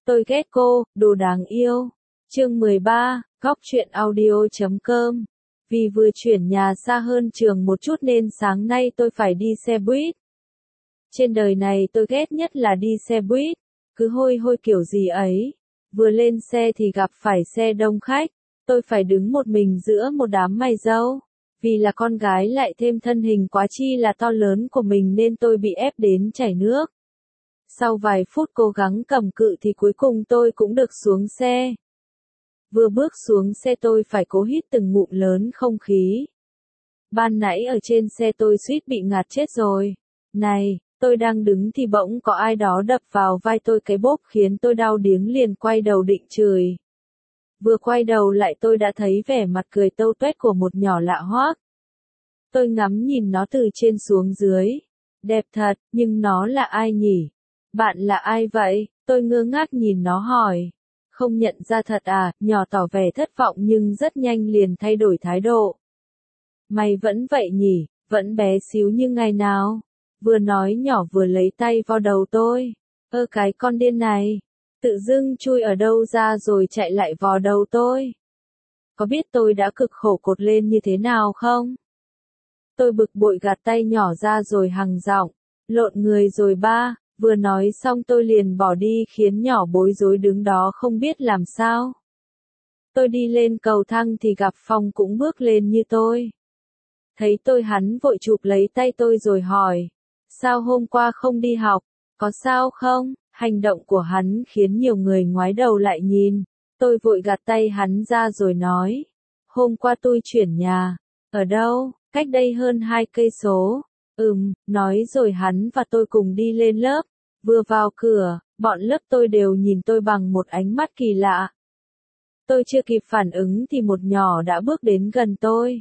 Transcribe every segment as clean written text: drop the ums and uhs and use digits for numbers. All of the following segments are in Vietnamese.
Tôi ghét cô, đồ đáng yêu. Chương 13, Góc truyện audio.com. Vì vừa chuyển nhà xa hơn trường một chút nên sáng nay tôi phải đi xe buýt. Trên đời này tôi ghét nhất là đi xe buýt, cứ hôi hôi kiểu gì ấy. Vừa lên xe thì gặp phải xe đông khách, tôi phải đứng một mình giữa một đám mày râu. Vì là con gái lại thêm thân hình quá chi là to lớn của mình nên tôi bị ép đến chảy nước. Sau vài phút cố gắng cầm cự thì cuối cùng tôi cũng được xuống xe. Vừa bước xuống xe tôi phải cố hít từng ngụm lớn không khí. Ban nãy ở trên xe tôi suýt bị ngạt chết rồi. Này, tôi đang đứng thì bỗng có ai đó đập vào vai tôi cái bốp khiến tôi đau điếng liền quay đầu định chửi. Vừa quay đầu lại tôi đã thấy vẻ mặt cười tâu tuét của một nhỏ lạ hoắc. Tôi ngắm nhìn nó từ trên xuống dưới. Đẹp thật, nhưng nó là ai nhỉ? Bạn là ai vậy? Tôi ngơ ngác nhìn nó hỏi. Không nhận ra thật à? Nhỏ tỏ vẻ thất vọng nhưng rất nhanh liền thay đổi thái độ. Mày vẫn vậy nhỉ? Vẫn bé xíu như ngày nào? Vừa nói nhỏ vừa lấy tay vào đầu tôi. Ơ cái con điên này. Tự dưng chui ở đâu ra rồi chạy lại vò đầu tôi. Có biết tôi đã cực khổ cột lên như thế nào không? Tôi bực bội gạt tay nhỏ ra rồi hằng giọng. Lộn người rồi ba. Vừa nói xong tôi liền bỏ đi khiến nhỏ bối rối đứng đó không biết làm sao. Tôi đi lên cầu thang thì gặp Phong cũng bước lên như tôi. Thấy tôi hắn vội chụp lấy tay tôi rồi hỏi. Sao hôm qua không đi học? Có sao không? Hành động của hắn khiến nhiều người ngoái đầu lại nhìn. Tôi vội gạt tay hắn ra rồi nói. Hôm qua tôi chuyển nhà. Ở đâu? Cách đây hơn 2 cây số. Nói rồi hắn và tôi cùng đi lên lớp. Vừa vào cửa, bọn lớp tôi đều nhìn tôi bằng một ánh mắt kỳ lạ. Tôi chưa kịp phản ứng thì một nhỏ đã bước đến gần tôi.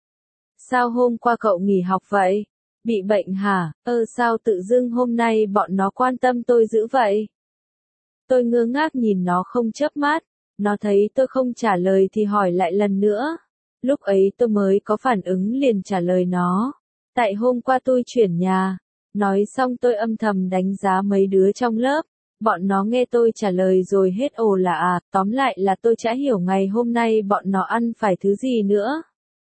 Sao hôm qua cậu nghỉ học vậy? Bị bệnh hả? Sao tự dưng hôm nay bọn nó quan tâm tôi dữ vậy? Tôi ngơ ngác nhìn nó không chớp mắt. Nó thấy tôi không trả lời thì hỏi lại lần nữa. Lúc ấy tôi mới có phản ứng liền trả lời nó. Tại hôm qua tôi chuyển nhà. Nói xong tôi âm thầm đánh giá mấy đứa trong lớp. Bọn nó nghe tôi trả lời rồi hết ồ là à, tóm lại là tôi chả hiểu ngày hôm nay bọn nó ăn phải thứ gì nữa.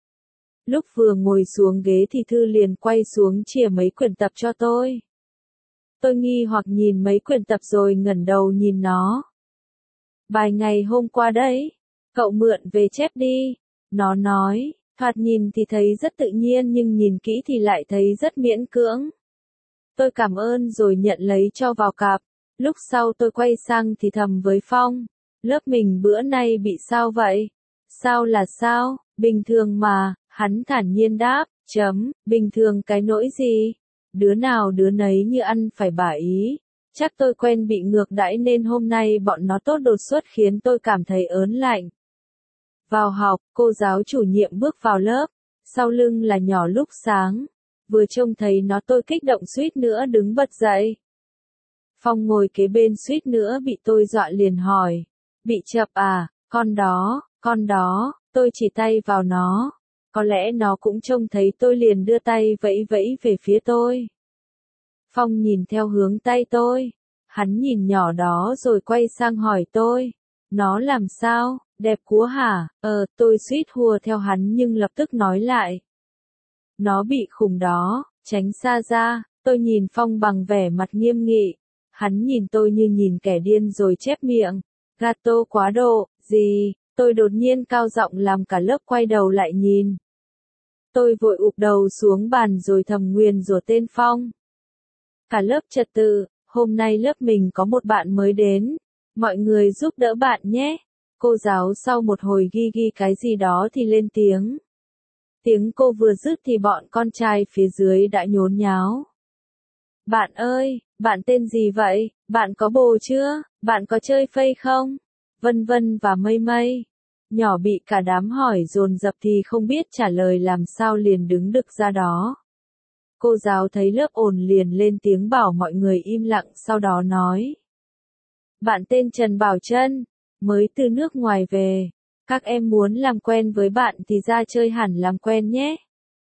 Lúc vừa ngồi xuống ghế thì Thư liền quay xuống chìa mấy quyển tập cho tôi. Tôi nghi hoặc nhìn mấy quyển tập rồi ngẩng đầu nhìn nó. Bài ngày hôm qua đấy, cậu mượn về chép đi. Nó nói, thoạt nhìn thì thấy rất tự nhiên nhưng nhìn kỹ thì lại thấy rất miễn cưỡng. Tôi cảm ơn rồi nhận lấy cho vào cặp. Lúc sau tôi quay sang thì thầm với Phong. Lớp mình bữa nay bị sao vậy? Sao là sao? Bình thường mà, hắn thản nhiên đáp. Bình thường cái nỗi gì? Đứa nào đứa nấy như ăn phải bả ý. Chắc tôi quen bị ngược đãi nên hôm nay bọn nó tốt đột xuất khiến tôi cảm thấy ớn lạnh. Vào học, cô giáo chủ nhiệm bước vào lớp. Sau lưng là nhỏ lúc sáng. Vừa trông thấy nó tôi kích động suýt nữa đứng bật dậy. Phong ngồi kế bên suýt nữa bị tôi dọa liền hỏi. Bị chập à, con đó, tôi chỉ tay vào nó. Có lẽ nó cũng trông thấy tôi liền đưa tay vẫy vẫy về phía tôi. Phong nhìn theo hướng tay tôi. Hắn nhìn nhỏ đó rồi quay sang hỏi tôi. Nó làm sao, đẹp quá hả? Tôi suýt hùa theo hắn nhưng lập tức nói lại. Nó bị khùng đó, tránh xa ra. Tôi nhìn Phong bằng vẻ mặt nghiêm nghị. Hắn nhìn tôi như nhìn kẻ điên rồi chép miệng. Gato quá độ, gì? Tôi đột nhiên cao giọng làm cả lớp quay đầu lại nhìn. Tôi vội ụp đầu xuống bàn rồi thầm nguyền rủa tên Phong. Cả lớp trật tự, hôm nay lớp mình có một bạn mới đến. Mọi người giúp đỡ bạn nhé. Cô giáo sau một hồi ghi cái gì đó thì lên tiếng. Tiếng cô vừa dứt thì bọn con trai phía dưới đã nhốn nháo. Bạn ơi, bạn tên gì vậy? Bạn có bồ chưa? Bạn có chơi Face không? Vân vân và mây mây. Nhỏ bị cả đám hỏi dồn dập thì không biết trả lời làm sao liền đứng đực ra đó. Cô giáo thấy lớp ồn liền lên tiếng bảo mọi người im lặng sau đó nói. Bạn tên Trần Bảo Trân, mới từ nước ngoài về. Các em muốn làm quen với bạn thì ra chơi hẳn làm quen nhé.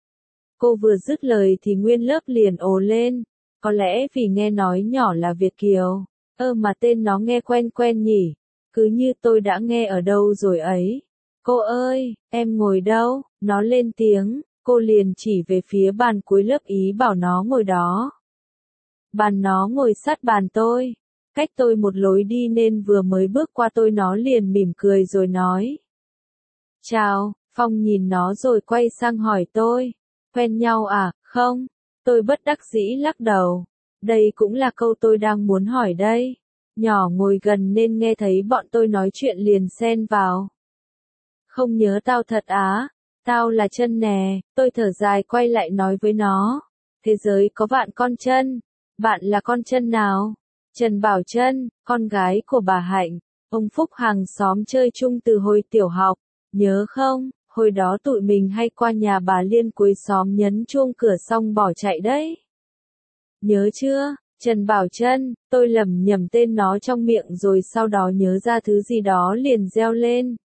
Cô vừa dứt lời thì nguyên lớp liền ồ lên. Có lẽ vì nghe nói nhỏ là Việt kiều. Mà tên nó nghe quen quen nhỉ, cứ như tôi đã nghe ở đâu rồi ấy. Cô ơi, em ngồi đâu? Nó lên tiếng, cô liền chỉ về phía bàn cuối lớp ý bảo nó ngồi đó. Bàn nó ngồi sát bàn tôi, cách tôi một lối đi nên vừa mới bước qua tôi nó liền mỉm cười rồi nói. Chào, Phong nhìn nó rồi quay sang hỏi tôi, quen nhau à, không? Tôi bất đắc dĩ lắc đầu, đây cũng là câu tôi đang muốn hỏi đây. Nhỏ ngồi gần nên nghe thấy bọn tôi nói chuyện liền xen vào. Không nhớ tao thật á, tao là Trân nè, tôi thở dài quay lại nói với nó. Thế giới có vạn con Trân, bạn là con Trân nào? Trần Bảo Trân, con gái của bà Hạnh, ông Phúc hàng xóm chơi chung từ hồi tiểu học, nhớ không? Hồi đó tụi mình hay qua nhà bà Liên cuối xóm nhấn chuông cửa xong bỏ chạy đấy. Nhớ chưa? Trần Bảo Trân, tôi lẩm nhẩm tên nó trong miệng rồi sau đó nhớ ra thứ gì đó liền reo lên.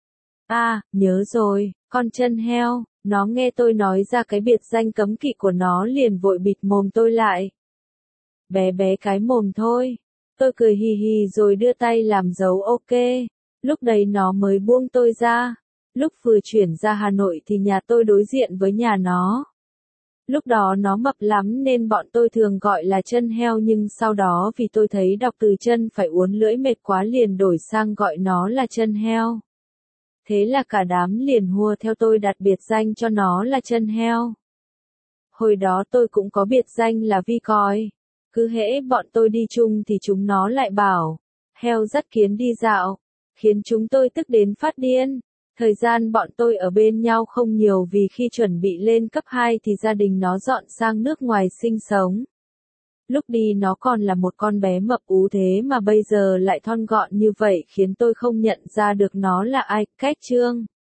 Nhớ rồi, con Trân heo, nó nghe tôi nói ra cái biệt danh cấm kỵ của nó liền vội bịt mồm tôi lại. Bé bé cái mồm thôi. Tôi cười hì hì rồi đưa tay làm dấu ok. Lúc đấy nó mới buông tôi ra. Lúc vừa chuyển ra Hà Nội thì nhà tôi đối diện với nhà nó. Lúc đó nó mập lắm nên bọn tôi thường gọi là Trân heo nhưng sau đó vì tôi thấy đọc từ chân phải uốn lưỡi mệt quá liền đổi sang gọi nó là Trân heo. Thế là cả đám liền hùa theo tôi đặt biệt danh cho nó là Trân heo. Hồi đó tôi cũng có biệt danh là Vi Còi. Cứ hễ bọn tôi đi chung thì chúng nó lại bảo, heo dắt kiến đi dạo, khiến chúng tôi tức đến phát điên. Thời gian bọn tôi ở bên nhau không nhiều vì khi chuẩn bị lên cấp 2 thì gia đình nó dọn sang nước ngoài sinh sống. Lúc đi nó còn là một con bé mập ú thế mà bây giờ lại thon gọn như vậy khiến tôi không nhận ra được nó là ai. Cách chương